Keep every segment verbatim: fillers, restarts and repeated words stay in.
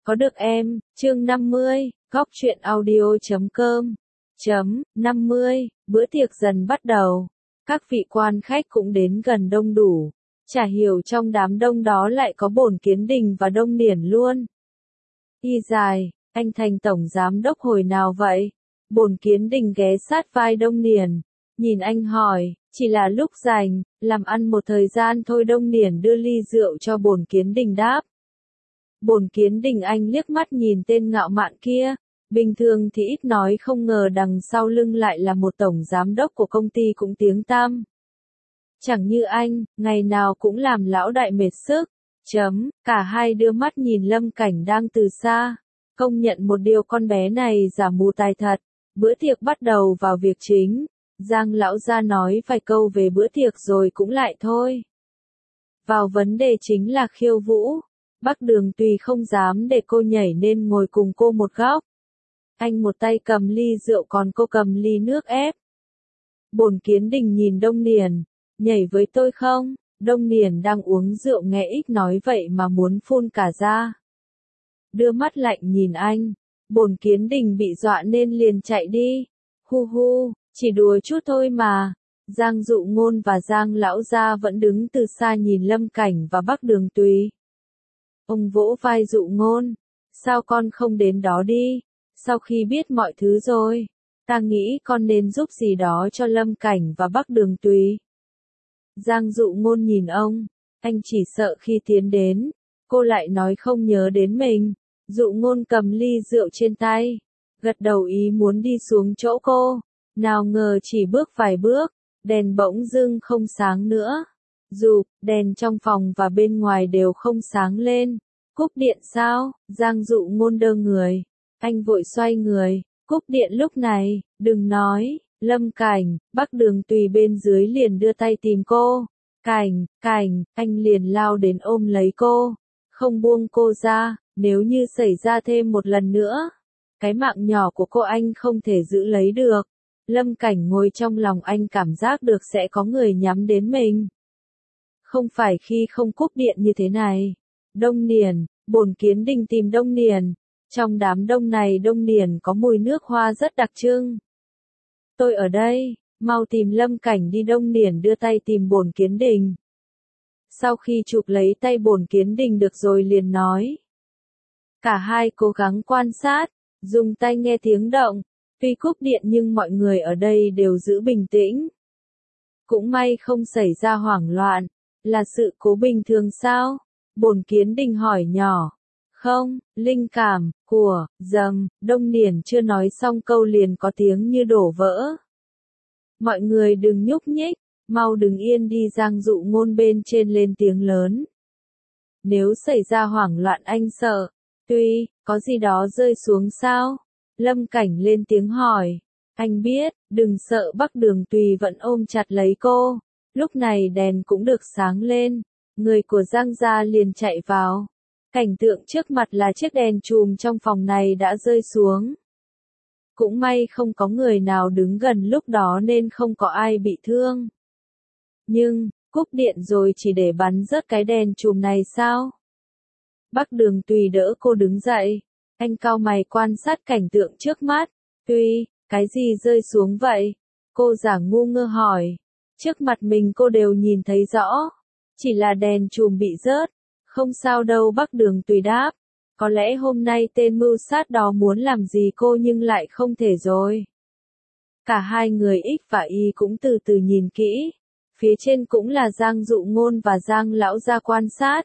Có được em, chương năm mươi, góc truyện audio chấm com. Chấm, năm mươi, bữa tiệc dần bắt đầu. Các vị quan khách cũng đến gần đông đủ. Chả hiểu trong đám đông đó lại có Bổn Kiến Đình và Đông Niển luôn. Y dài, anh thành tổng giám đốc hồi nào vậy? Bổn Kiến Đình ghé sát vai Đông Niển, nhìn anh hỏi, chỉ là lúc rảnh, làm ăn một thời gian thôi. Đông Niển đưa ly rượu cho Bổn Kiến Đình đáp. Bổn Kiến Đình anh liếc mắt nhìn tên ngạo mạn kia, bình thường thì ít nói, không ngờ đằng sau lưng lại là một tổng giám đốc của công ty cũng tiếng tăm. Chẳng như anh, ngày nào cũng làm lão đại mệt sức. Chấm, cả hai đưa mắt nhìn Lâm Cảnh đang từ xa, công nhận một điều, con bé này giả mù tài thật. Bữa tiệc bắt đầu vào việc chính, Giang lão gia nói vài câu về bữa tiệc rồi cũng lại thôi. Vào vấn đề chính là khiêu vũ. Bắc Đường Tùy không dám để cô nhảy nên ngồi cùng cô một góc. Anh một tay cầm ly rượu còn cô cầm ly nước ép. Bổn Kiến Đình nhìn Đông Niển, nhảy với tôi không? Đông Niển đang uống rượu nghe ích nói vậy mà muốn phun cả ra. Đưa mắt lạnh nhìn anh, Bổn Kiến Đình bị dọa nên liền chạy đi. Hu hu, chỉ đùa chút thôi mà. Giang Dụ Ngôn và Giang lão gia vẫn đứng từ xa nhìn Lâm Cảnh và Bắc Đường Tùy. Ông vỗ vai Dụ Ngôn, sao con không đến đó đi? Sau khi biết mọi thứ rồi, ta nghĩ con nên giúp gì đó cho Lâm Cảnh và Bắc Đường Tùy. Giang Dụ Ngôn nhìn ông, anh chỉ sợ khi tiến đến, cô lại nói không nhớ đến mình. Dụ Ngôn cầm ly rượu trên tay, gật đầu ý muốn đi xuống chỗ cô, nào ngờ chỉ bước vài bước, đèn bỗng dưng không sáng nữa. Dù, đèn trong phòng và bên ngoài đều không sáng lên. Cúp điện sao? Giang Dụ Ngôn đơ người. Anh vội xoay người. Cúp điện lúc này, đừng nói. Lâm Cảnh, Bắc Đường Tùy bên dưới liền đưa tay tìm cô. Cảnh, Cảnh, anh liền lao đến ôm lấy cô. Không buông cô ra, nếu như xảy ra thêm một lần nữa, cái mạng nhỏ của cô anh không thể giữ lấy được. Lâm Cảnh ngồi trong lòng anh cảm giác được sẽ có người nhắm đến mình. Không phải khi không cúp điện như thế này. Đông Niển, Bổn Kiến Đình tìm Đông Niển. Trong đám đông này Đông Niển có mùi nước hoa rất đặc trưng. Tôi ở đây, mau tìm Lâm Cảnh đi. Đông Niển đưa tay tìm Bổn Kiến Đình. Sau khi chụp lấy tay Bổn Kiến Đình được rồi liền nói. Cả hai cố gắng quan sát, dùng tay nghe tiếng động. Tuy cúp điện nhưng mọi người ở đây đều giữ bình tĩnh. Cũng may không xảy ra hoảng loạn. Là sự cố bình thường sao? Bổn Kiến Đình hỏi nhỏ. Không, linh cảm, của, dầm, Đông Niển chưa nói xong câu liền có tiếng như đổ vỡ. Mọi người đừng nhúc nhích, mau đứng yên đi. Giang Dụ Ngôn bên trên lên tiếng lớn. Nếu xảy ra hoảng loạn anh sợ. Tuy, có gì đó rơi xuống sao? Lâm Cảnh lên tiếng hỏi. Anh biết, đừng sợ. Bắc Đường Tùy vẫn ôm chặt lấy cô. Lúc này đèn cũng được sáng lên. Người của Giang gia liền chạy vào. Cảnh tượng trước mặt là chiếc đèn chùm trong phòng này đã rơi xuống. Cũng may không có người nào đứng gần lúc đó nên không có ai bị thương. Nhưng, cúp điện rồi chỉ để bắn rớt cái đèn chùm này sao? Bắc Đường Tùy đỡ cô đứng dậy. Anh cau mày quan sát cảnh tượng trước mắt. Tùy, cái gì rơi xuống vậy? Cô giả ngu ngơ hỏi. Trước mặt mình cô đều nhìn thấy rõ. Chỉ là đèn chùm bị rớt. Không sao đâu. Bắc Đường Tùy đáp. Có lẽ hôm nay tên mưu sát đó muốn làm gì cô nhưng lại không thể rồi. Cả hai người X và Y cũng từ từ nhìn kỹ. Phía trên cũng là Giang Dụ Ngôn và Giang lão gia quan sát.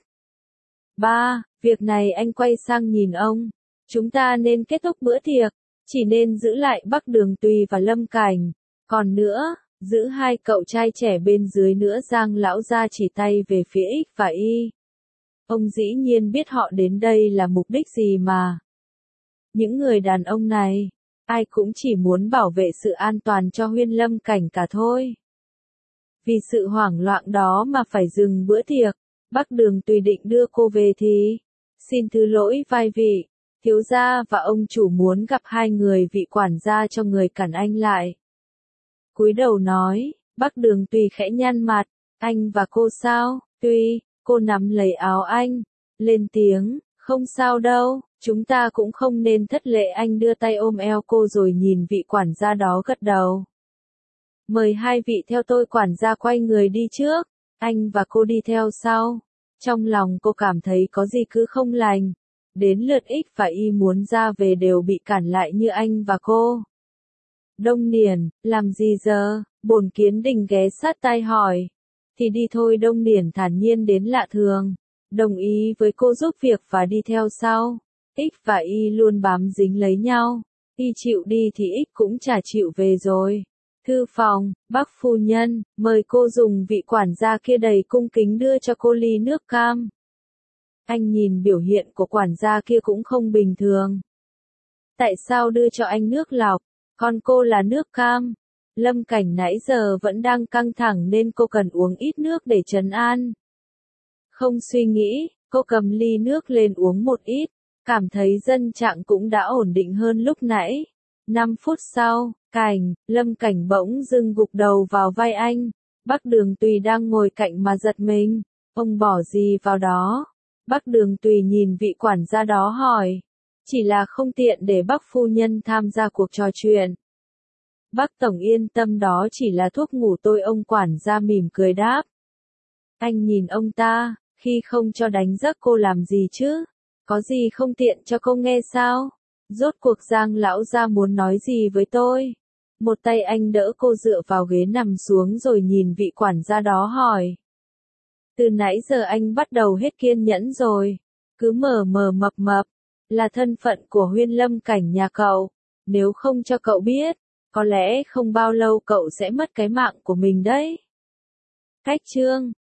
Ba, việc này anh quay sang nhìn ông. Chúng ta nên kết thúc bữa tiệc. Chỉ nên giữ lại Bắc Đường Tùy và Lâm Cảnh. Còn nữa, giữ hai cậu trai trẻ bên dưới nữa. Giang lão gia chỉ tay về phía X và Y. Ông dĩ nhiên biết họ đến đây là mục đích gì mà. Những người đàn ông này, ai cũng chỉ muốn bảo vệ sự an toàn cho Huyên Lâm Cảnh cả thôi. Vì sự hoảng loạn đó mà phải dừng bữa tiệc. Bắc Đường Tùy định đưa cô về thì, xin thứ lỗi vai vị, thiếu gia và ông chủ muốn gặp hai người. Vị quản gia cho người cản anh lại. Cúi đầu nói. Bắc Đường Tùy khẽ nhăn mặt. Anh và cô sao? Tùy. Cô nắm lấy áo anh, lên tiếng, không sao đâu, Chúng ta cũng không nên thất lễ. Anh đưa tay ôm eo cô rồi nhìn vị quản gia đó gật đầu. Mời hai vị theo tôi. Quản gia quay người đi trước, anh và cô đi theo sau. Trong lòng cô cảm thấy có gì cứ không lành. Đến lượt X và Y muốn ra về đều bị cản lại như anh và cô. Đông Điển, làm gì giờ? Bổn Kiến Đình ghé sát tai hỏi. Thì đi thôi. Đông Điển thản nhiên đến lạ thường. Đồng ý với cô giúp việc và đi theo sau. X và Y luôn bám dính lấy nhau. Y chịu đi thì X cũng chả chịu về rồi. Thư phòng, bác phu nhân, mời cô dùng. Vị quản gia kia đầy cung kính đưa cho cô ly nước cam. Anh nhìn biểu hiện của quản gia kia cũng không bình thường. Tại sao đưa cho anh nước lọc, còn cô là nước cam? Lâm Cảnh nãy giờ vẫn đang căng thẳng nên cô cần uống ít nước để trấn an. Không suy nghĩ, cô cầm ly nước lên uống một ít, cảm thấy dân trạng cũng đã ổn định hơn lúc nãy. Năm phút sau, Cảnh, Lâm Cảnh bỗng dưng gục đầu vào vai anh. Bác Đường Tùy đang ngồi cạnh mà giật mình. Ông bỏ gì vào đó? Bác Đường Tùy nhìn vị quản gia đó hỏi. Chỉ là không tiện để bác phu nhân tham gia cuộc trò chuyện. Bác Tổng yên tâm, đó chỉ là thuốc ngủ tôi. Ông quản gia mỉm cười đáp. Anh nhìn ông ta, khi không cho đánh giấc cô làm gì chứ? Có gì không tiện cho cô nghe sao? Rốt cuộc Giang lão gia muốn nói gì với tôi? Một tay anh đỡ cô dựa vào ghế nằm xuống rồi nhìn vị quản gia đó hỏi. Từ nãy giờ anh bắt đầu hết kiên nhẫn rồi. Cứ mờ mờ mập mập. Là thân phận của Huyên Lâm Cảnh nhà cậu. Nếu không cho cậu biết, có lẽ không bao lâu cậu sẽ mất cái mạng của mình đấy. Cách chương